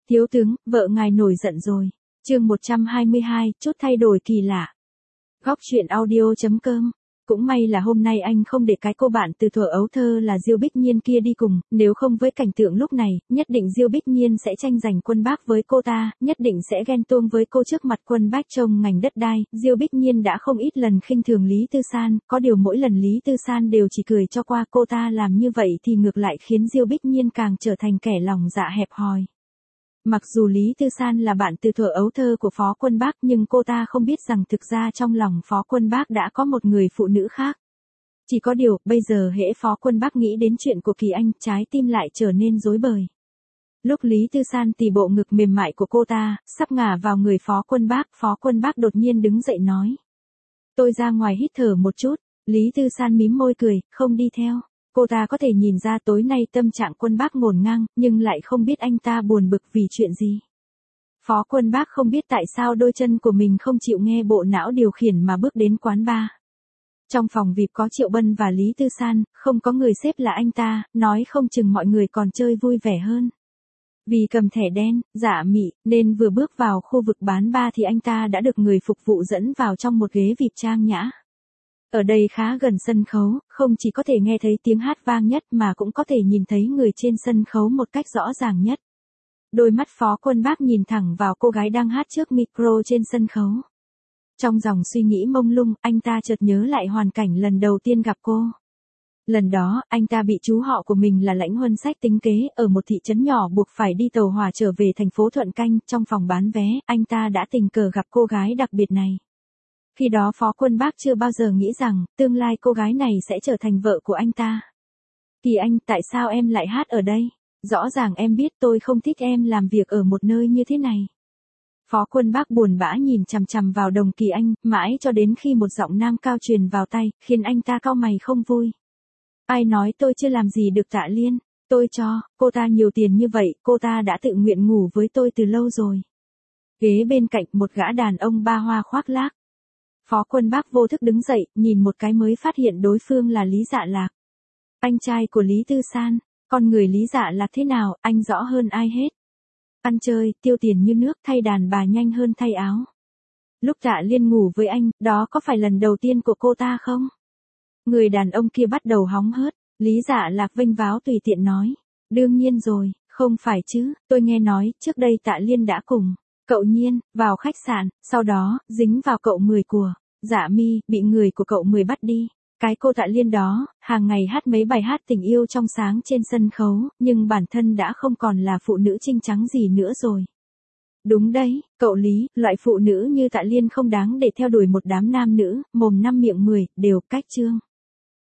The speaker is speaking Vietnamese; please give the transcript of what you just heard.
Thiếu tướng, vợ ngài nổi giận rồi. Chương 122, chút thay đổi kỳ lạ. Góc truyện audio.com. Cũng may là hôm nay anh không để cái cô bạn từ thuở ấu thơ là Diêu Bích Nhiên kia đi cùng, nếu không với cảnh tượng lúc này, nhất định Diêu Bích Nhiên sẽ tranh giành Quân Bác với cô ta, nhất định sẽ ghen tuông với cô trước mặt Quân Bác trong ngành đất đai. Diêu Bích Nhiên đã không ít lần khinh thường Lý Tư San, có điều mỗi lần Lý Tư San đều chỉ cười cho qua, cô ta làm như vậy thì ngược lại khiến Diêu Bích Nhiên càng trở thành kẻ lòng dạ hẹp hòi. Mặc dù Lý Tư San là bạn từ thuở ấu thơ của Phó Quân Bác nhưng cô ta không biết rằng thực ra trong lòng Phó Quân Bác đã có một người phụ nữ khác. Chỉ có điều, bây giờ hễ Phó Quân Bác nghĩ đến chuyện của Kỳ Anh, trái tim lại trở nên rối bời. Lúc Lý Tư San tì bộ ngực mềm mại của cô ta, sắp ngả vào người Phó Quân Bác đột nhiên đứng dậy nói. Tôi ra ngoài hít thở một chút. Lý Tư San mím môi cười, không đi theo. Cô ta có thể nhìn ra tối nay tâm trạng Quân Bác ngổn ngang, nhưng lại không biết anh ta buồn bực vì chuyện gì. Phó Quân Bác không biết tại sao đôi chân của mình không chịu nghe bộ não điều khiển mà bước đến quán bar. Trong phòng VIP có Triệu Bân và Lý Tư San, không có người xếp là anh ta, nói không chừng mọi người còn chơi vui vẻ hơn. Vì cầm thẻ đen, dạ mị, nên vừa bước vào khu vực bán bar thì anh ta đã được người phục vụ dẫn vào trong một ghế VIP trang nhã. Ở đây khá gần sân khấu, không chỉ có thể nghe thấy tiếng hát vang nhất mà cũng có thể nhìn thấy người trên sân khấu một cách rõ ràng nhất. Đôi mắt Phó Quân Bác nhìn thẳng vào cô gái đang hát trước micro trên sân khấu. Trong dòng suy nghĩ mông lung, anh ta chợt nhớ lại hoàn cảnh lần đầu tiên gặp cô. Lần đó, anh ta bị chú họ của mình là Lãnh Huân Sách tính kế, ở một thị trấn nhỏ buộc phải đi tàu hỏa trở về thành phố Thuận Canh, trong phòng bán vé, anh ta đã tình cờ gặp cô gái đặc biệt này. Khi đó Phó Quân Bác chưa bao giờ nghĩ rằng, tương lai cô gái này sẽ trở thành vợ của anh ta. Kỳ Anh, tại sao em lại hát ở đây? Rõ ràng em biết tôi không thích em làm việc ở một nơi như thế này. Phó Quân Bác buồn bã nhìn chằm chằm vào Đồng Kỳ Anh, mãi cho đến khi một giọng nam cao truyền vào tay, khiến anh ta cau mày không vui. Ai nói tôi chưa làm gì được Tạ Liên? Tôi cho cô ta nhiều tiền như vậy, cô ta đã tự nguyện ngủ với tôi từ lâu rồi. Ghế bên cạnh một gã đàn ông ba hoa khoác lác. Phó Quân Bác vô thức đứng dậy, nhìn một cái mới phát hiện đối phương là Lý Dạ Lạc. Anh trai của Lý Tư San, con người Lý Dạ Lạc thế nào, anh rõ hơn ai hết. Ăn chơi, tiêu tiền như nước, thay đàn bà nhanh hơn thay áo. Lúc Tạ Liên ngủ với anh, đó có phải lần đầu tiên của cô ta không? Người đàn ông kia bắt đầu hóng hớt, Lý Dạ Lạc vênh váo tùy tiện nói. Đương nhiên rồi, không phải chứ, tôi nghe nói, trước đây Tạ Liên đã cùng cậu Nhiên vào khách sạn, sau đó dính vào cậu 10 của Dạ Mi, bị người của cậu 10 bắt đi. Cái cô Tạ Liên đó, hàng ngày hát mấy bài hát tình yêu trong sáng trên sân khấu, nhưng bản thân đã không còn là phụ nữ trinh trắng gì nữa rồi. Đúng đấy, cậu Lý, loại phụ nữ như Tạ Liên không đáng để theo đuổi một đám nam nữ, mồm năm miệng 10, đều cách chương.